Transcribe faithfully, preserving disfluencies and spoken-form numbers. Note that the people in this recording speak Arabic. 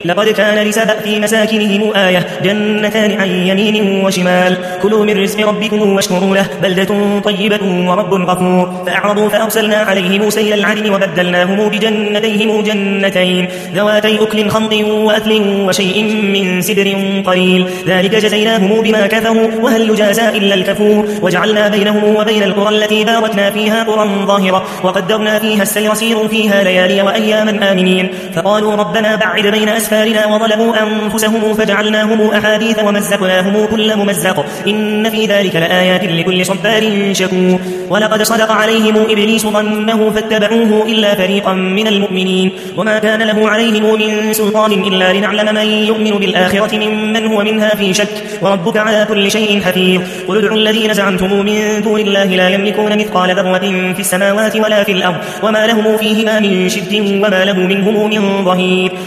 لقد كان لسبأ في مساكنهم آية جنتان عن يمين وشمال كلوا من رزق ربكم واشكروا له بلدة طيبة ورب غفور فأعرضوا فأرسلنا عليهم سيل العرم وبدلناهم بجنتيهم جنتين ذواتي أكل خمط وأثل وشيء من سدر قليل ذلك جزيناهم بما كفروا وهل يجازى إلا الكفور وجعلنا بينهم وبين القرى التي باركنا فيها قرى ظاهرة وقدرنا فيها السير سيروا فيها ليالي وأياما آمنين فقالوا ربنا بعد بين أسفارنا وظلموا أنفسهم فجعلناهم أحاديث ومزقناهم كل ممزق إن في ذلك لآيات لكل صبار شكور ولقد صدق عليهم إبليس ظنه فاتبعوه إلا فريقا من المؤمنين وما كان له عليهم من سلطان إلا لنعلم من يؤمن بالآخرة ممن هو منها في شك وربك على كل شيء حفيظ قل ادعوا الذين زعمتم من دون الله لا يملكون مثقال ذرة في السماوات ولا في الأرض وما لهم فيهما من شرك وما له منهم من ظهير